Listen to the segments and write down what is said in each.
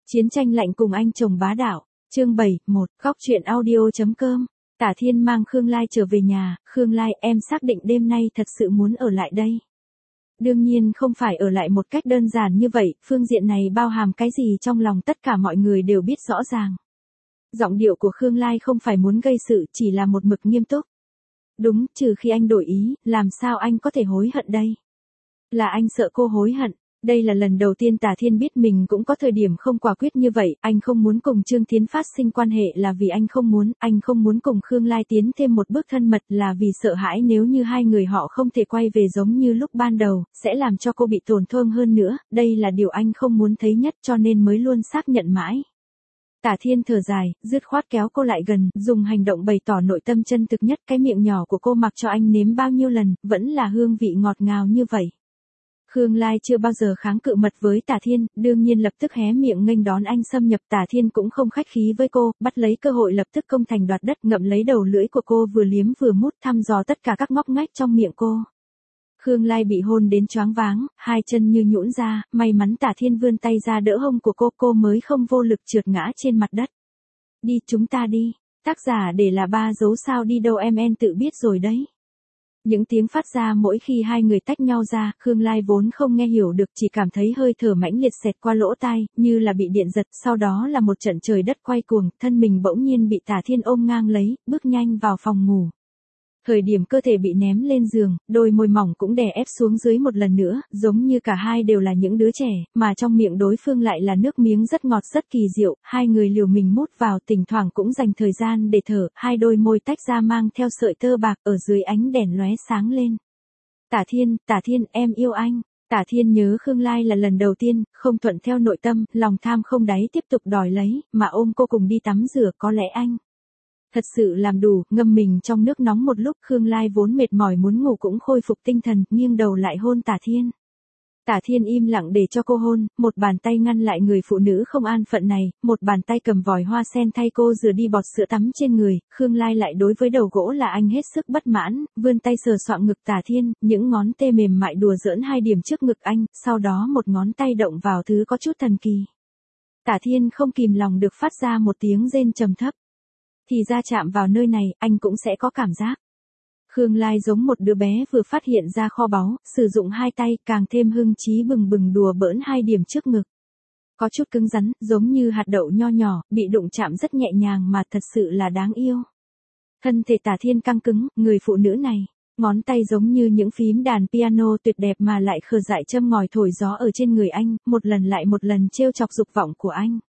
Chiến tranh lạnh cùng anh chồng bá đạo. Chương 7, 1, góc truyện audio.com. Tả Thiên mang Khương Lai trở về nhà. Khương Lai, em xác định đêm nay thật sự muốn ở lại đây. Đương nhiên không phải ở lại một cách đơn giản như vậy, phương diện này bao hàm cái gì trong lòng tất cả mọi người đều biết rõ ràng. Giọng điệu của Khương Lai không phải muốn gây sự, chỉ là một mực nghiêm túc. Đúng, trừ khi anh đổi ý, làm sao anh có thể hối hận đây? Là anh sợ cô hối hận. Đây là lần đầu tiên Tả Thiên biết mình cũng có thời điểm không quả quyết như vậy, anh không muốn cùng Trương Thiến phát sinh quan hệ là vì anh không muốn cùng Khương Lai tiến thêm một bước thân mật là vì sợ hãi nếu như hai người họ không thể quay về giống như lúc ban đầu, sẽ làm cho cô bị tổn thương hơn nữa, đây là điều anh không muốn thấy nhất cho nên mới luôn xác nhận mãi. Tả Thiên thở dài, dứt khoát kéo cô lại gần, dùng hành động bày tỏ nội tâm chân thực nhất, cái miệng nhỏ của cô mặc cho anh nếm bao nhiêu lần, vẫn là hương vị ngọt ngào như vậy. Khương Lai chưa bao giờ kháng cự mật với Tả Thiên, đương nhiên lập tức hé miệng nghênh đón anh xâm nhập. Tả Thiên cũng không khách khí với cô, bắt lấy cơ hội lập tức công thành đoạt đất, ngậm lấy đầu lưỡi của cô vừa liếm vừa mút, thăm dò tất cả các ngóc ngách trong miệng cô. Khương Lai bị hôn đến choáng váng, hai chân như nhũn ra, may mắn Tả Thiên vươn tay ra đỡ hông của cô mới không vô lực trượt ngã trên mặt đất. Đi, chúng ta đi. Tác giả để là ba dấu sao đi đâu em tự biết rồi đấy. Những tiếng phát ra mỗi khi hai người tách nhau ra, Khương Lai vốn không nghe hiểu được, chỉ cảm thấy hơi thở mãnh liệt xẹt qua lỗ tai, như là bị điện giật, sau đó là một trận trời đất quay cuồng, thân mình bỗng nhiên bị Tả Thiên ôm ngang lấy, bước nhanh vào phòng ngủ. Thời điểm cơ thể bị ném lên giường, đôi môi mỏng cũng đè ép xuống dưới một lần nữa, giống như cả hai đều là những đứa trẻ, mà trong miệng đối phương lại là nước miếng rất ngọt rất kỳ diệu, hai người liều mình mút vào, thỉnh thoảng cũng dành thời gian để thở, hai đôi môi tách ra mang theo sợi tơ bạc ở dưới ánh đèn lóe sáng lên. Tả Thiên, em yêu anh. Tả Thiên nhớ Khương Lai là lần đầu tiên, không thuận theo nội tâm, lòng tham không đáy tiếp tục đòi lấy, mà ôm cô cùng đi tắm rửa, có lẽ anh thật sự làm đủ, ngâm mình trong nước nóng một lúc. Khương Lai vốn mệt mỏi muốn ngủ cũng khôi phục tinh thần, nghiêng đầu lại hôn Tả Thiên. Tả Thiên im lặng để cho cô hôn, một bàn tay ngăn lại người phụ nữ không an phận này, một bàn tay cầm vòi hoa sen thay cô rửa đi bọt sữa tắm trên người. Khương Lai lại đối với đầu gỗ là anh hết sức bất mãn, vươn tay sờ soạng ngực Tả Thiên, những ngón tê mềm mại đùa giỡn hai điểm trước ngực anh, sau đó một ngón tay động vào thứ có chút thần kỳ. Tả Thiên không kìm lòng được phát ra một tiếng rên trầm thấp. Thì ra chạm vào nơi này, anh cũng sẽ có cảm giác. Khương Lai giống một đứa bé vừa phát hiện ra kho báu, sử dụng hai tay càng thêm hưng trí bừng bừng đùa bỡn hai điểm trước ngực. Có chút cứng rắn, giống như hạt đậu nho nhỏ, bị đụng chạm rất nhẹ nhàng mà thật sự là đáng yêu. Thân thể Tả Thiên căng cứng, người phụ nữ này, ngón tay giống như những phím đàn piano tuyệt đẹp mà lại khờ dại châm ngòi thổi gió ở trên người anh, một lần lại một lần trêu chọc dục vọng của anh.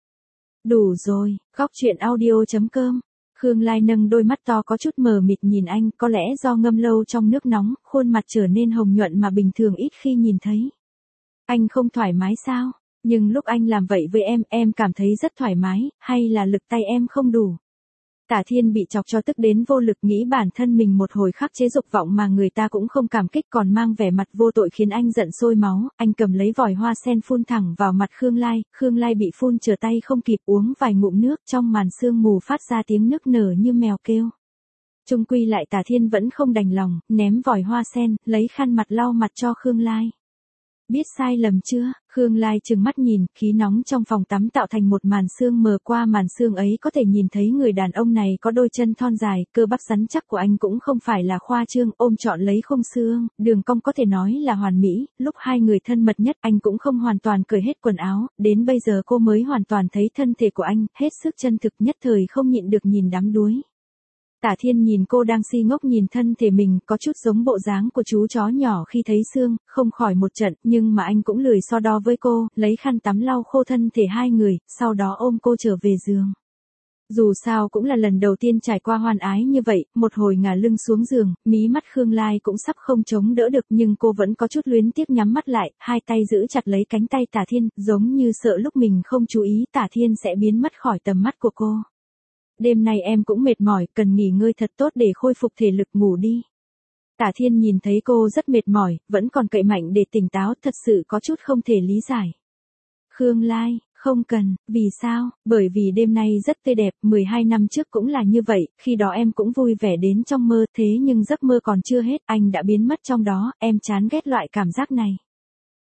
Đủ rồi, góc truyện audio.com. Khương Lai nâng đôi mắt to có chút mờ mịt nhìn anh, có lẽ do ngâm lâu trong nước nóng, khuôn mặt trở nên hồng nhuận mà bình thường ít khi nhìn thấy. Anh không thoải mái sao? Nhưng lúc anh làm vậy với em cảm thấy rất thoải mái, hay là lực tay em không đủ? Tả Thiên bị chọc cho tức đến vô lực, nghĩ bản thân mình một hồi khắc chế dục vọng mà người ta cũng không cảm kích còn mang vẻ mặt vô tội khiến anh giận sôi máu. Anh cầm lấy vòi hoa sen phun thẳng vào mặt Khương Lai bị phun trở tay không kịp, uống vài ngụm nước, trong màn sương mù phát ra tiếng nức nở như mèo kêu. Chung quy lại Tả Thiên vẫn không đành lòng, ném vòi hoa sen, lấy khăn mặt lau mặt cho Khương Lai. Biết sai lầm chưa? Khương Lai trừng mắt nhìn, khí nóng trong phòng tắm tạo thành một màn sương mờ, qua màn sương ấy có thể nhìn thấy người đàn ông này có đôi chân thon dài, cơ bắp rắn chắc của anh cũng không phải là khoa trương, ôm trọn lấy khung xương, đường cong có thể nói là hoàn mỹ, lúc hai người thân mật nhất anh cũng không hoàn toàn cởi hết quần áo, đến bây giờ cô mới hoàn toàn thấy thân thể của anh, hết sức chân thực, nhất thời không nhịn được nhìn đắm đuối. Tả Thiên nhìn cô đang si ngốc nhìn thân thể mình, có chút giống bộ dáng của chú chó nhỏ khi thấy xương, không khỏi một trận, nhưng mà anh cũng lười so đo với cô, lấy khăn tắm lau khô thân thể hai người, sau đó ôm cô trở về giường. Dù sao cũng là lần đầu tiên trải qua hoan ái như vậy, một hồi ngả lưng xuống giường, mí mắt Khương Lai cũng sắp không chống đỡ được nhưng cô vẫn có chút luyến tiếc nhắm mắt lại, hai tay giữ chặt lấy cánh tay Tả Thiên, giống như sợ lúc mình không chú ý Tả Thiên sẽ biến mất khỏi tầm mắt của cô. Đêm nay em cũng mệt mỏi, cần nghỉ ngơi thật tốt để khôi phục thể lực, ngủ đi. Tả Thiên nhìn thấy cô rất mệt mỏi, vẫn còn cậy mạnh để tỉnh táo, thật sự có chút không thể lý giải. Khương Lai, không cần, vì sao? Bởi vì đêm nay rất tươi đẹp, 12 năm trước cũng là như vậy, khi đó em cũng vui vẻ đến trong mơ, thế nhưng giấc mơ còn chưa hết, anh đã biến mất trong đó, em chán ghét loại cảm giác này.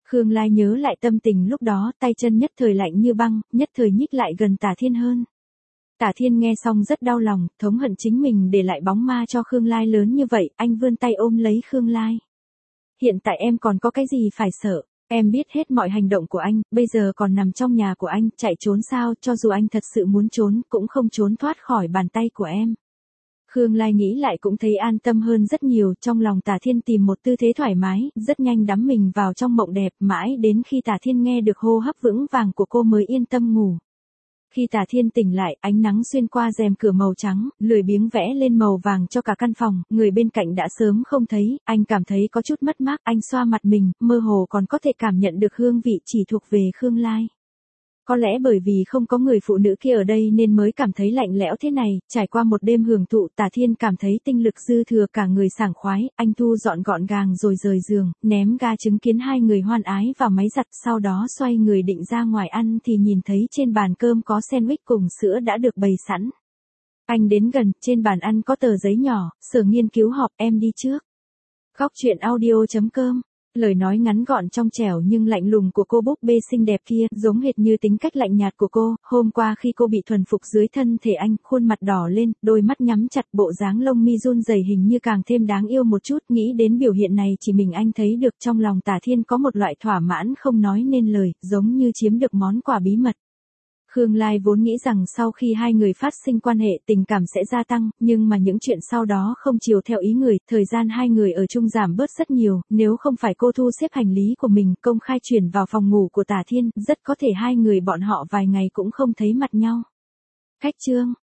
Khương Lai nhớ lại tâm tình lúc đó, tay chân nhất thời lạnh như băng, nhất thời nhích lại gần Tả Thiên hơn. Tả Thiên nghe xong rất đau lòng, thống hận chính mình để lại bóng ma cho Khương Lai lớn như vậy, anh vươn tay ôm lấy Khương Lai. Hiện tại em còn có cái gì phải sợ, em biết hết mọi hành động của anh, bây giờ còn nằm trong nhà của anh, chạy trốn sao, cho dù anh thật sự muốn trốn, cũng không trốn thoát khỏi bàn tay của em. Khương Lai nghĩ lại cũng thấy an tâm hơn rất nhiều, trong lòng Tả Thiên tìm một tư thế thoải mái, rất nhanh đắm mình vào trong mộng đẹp, mãi đến khi Tả Thiên nghe được hô hấp vững vàng của cô mới yên tâm ngủ. Khi Tả Thiên tỉnh lại, ánh nắng xuyên qua rèm cửa màu trắng, lười biếng vẽ lên màu vàng cho cả căn phòng, người bên cạnh đã sớm không thấy, anh cảm thấy có chút mất mát, anh xoa mặt mình, mơ hồ còn có thể cảm nhận được hương vị chỉ thuộc về Khương Lai. Có lẽ bởi vì không có người phụ nữ kia ở đây nên mới cảm thấy lạnh lẽo thế này, trải qua một đêm hưởng thụ, Tả Thiên cảm thấy tinh lực dư thừa, cả người sảng khoái, anh thu dọn gọn gàng rồi rời giường, ném ga chứng kiến hai người hoan ái vào máy giặt, sau đó xoay người định ra ngoài ăn thì nhìn thấy trên bàn cơm có sandwich cùng sữa đã được bày sẵn. Anh đến gần, trên bàn ăn có tờ giấy nhỏ, Sở Nghiên cứu họp, em đi trước. Góc truyện audio.com. Lời nói ngắn gọn trong trẻo nhưng lạnh lùng của cô búp bê xinh đẹp kia, giống hệt như tính cách lạnh nhạt của cô. Hôm qua khi cô bị thuần phục dưới thân thể anh, khuôn mặt đỏ lên, đôi mắt nhắm chặt, bộ dáng lông mi run rẩy hình như càng thêm đáng yêu một chút. Nghĩ đến biểu hiện này chỉ mình anh thấy được, trong lòng Tả Thiên có một loại thỏa mãn không nói nên lời, giống như chiếm được món quà bí mật. Khương Lai vốn nghĩ rằng sau khi hai người phát sinh quan hệ tình cảm sẽ gia tăng, nhưng mà những chuyện sau đó không chiều theo ý người, thời gian hai người ở chung giảm bớt rất nhiều, nếu không phải cô thu xếp hành lý của mình, công khai chuyển vào phòng ngủ của Tả Thiên, rất có thể hai người bọn họ vài ngày cũng không thấy mặt nhau. Khách chương